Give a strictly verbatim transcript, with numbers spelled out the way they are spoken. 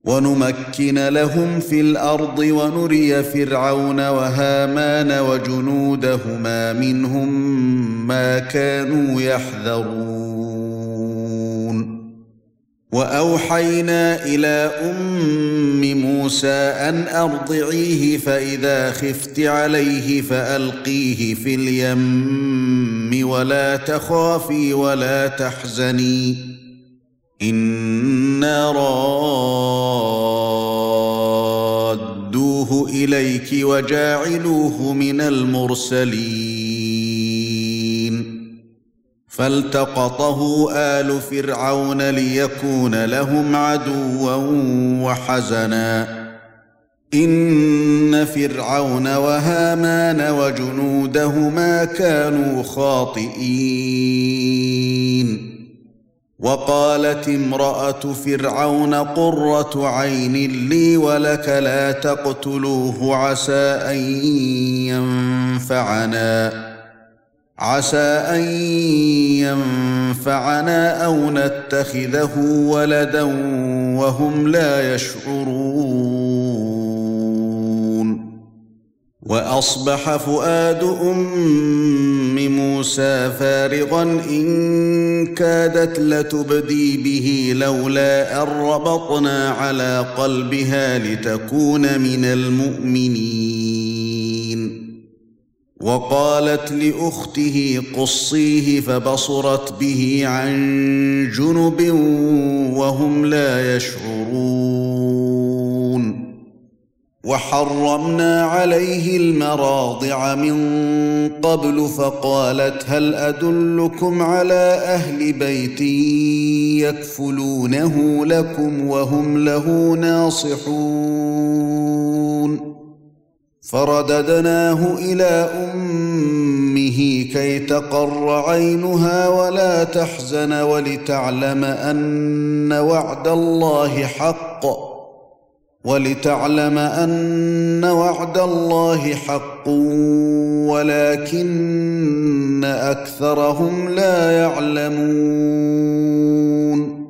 ونمكن لهم في الأرض ونري فرعون وهامان وجنودهما منهم ما كانوا يحذرون وأوحينا إلى أم موسى أن أرضعيه فإذا خفت عليه فألقيه في اليم ولا تخافي ولا تحزني إنا رادوه إليك وجاعلوه من المرسلين فالتقطه آل فرعون ليكون لهم عدوا وحزنا إن فرعون وهامان وجنودهما كانوا خاطئين وقالت امرأة فرعون قرة عين لي ولك لا تقتلوه عسى أن ينفعنا عسى أن ينفعنا أو نتخذه ولدا وهم لا يشعرون وأصبح فؤاد أم موسى فارغا إن كادت لتبدي به لولا أن ربطنا على قلبها لتكون من المؤمنين وقالت لأخته قصيه فبصرت به عن جنب وهم لا يشعرون وحرمنا عليه المراضع من قبل فقالت هل أدلكم على أهل بيت يكفلونه لكم وهم له ناصحون فرددناه إلى أمه كي تقر عينها ولا تحزن ولتعلم أن وعد الله حق ولتعلم أن وعد الله حق ولكن أكثرهم لا يعلمون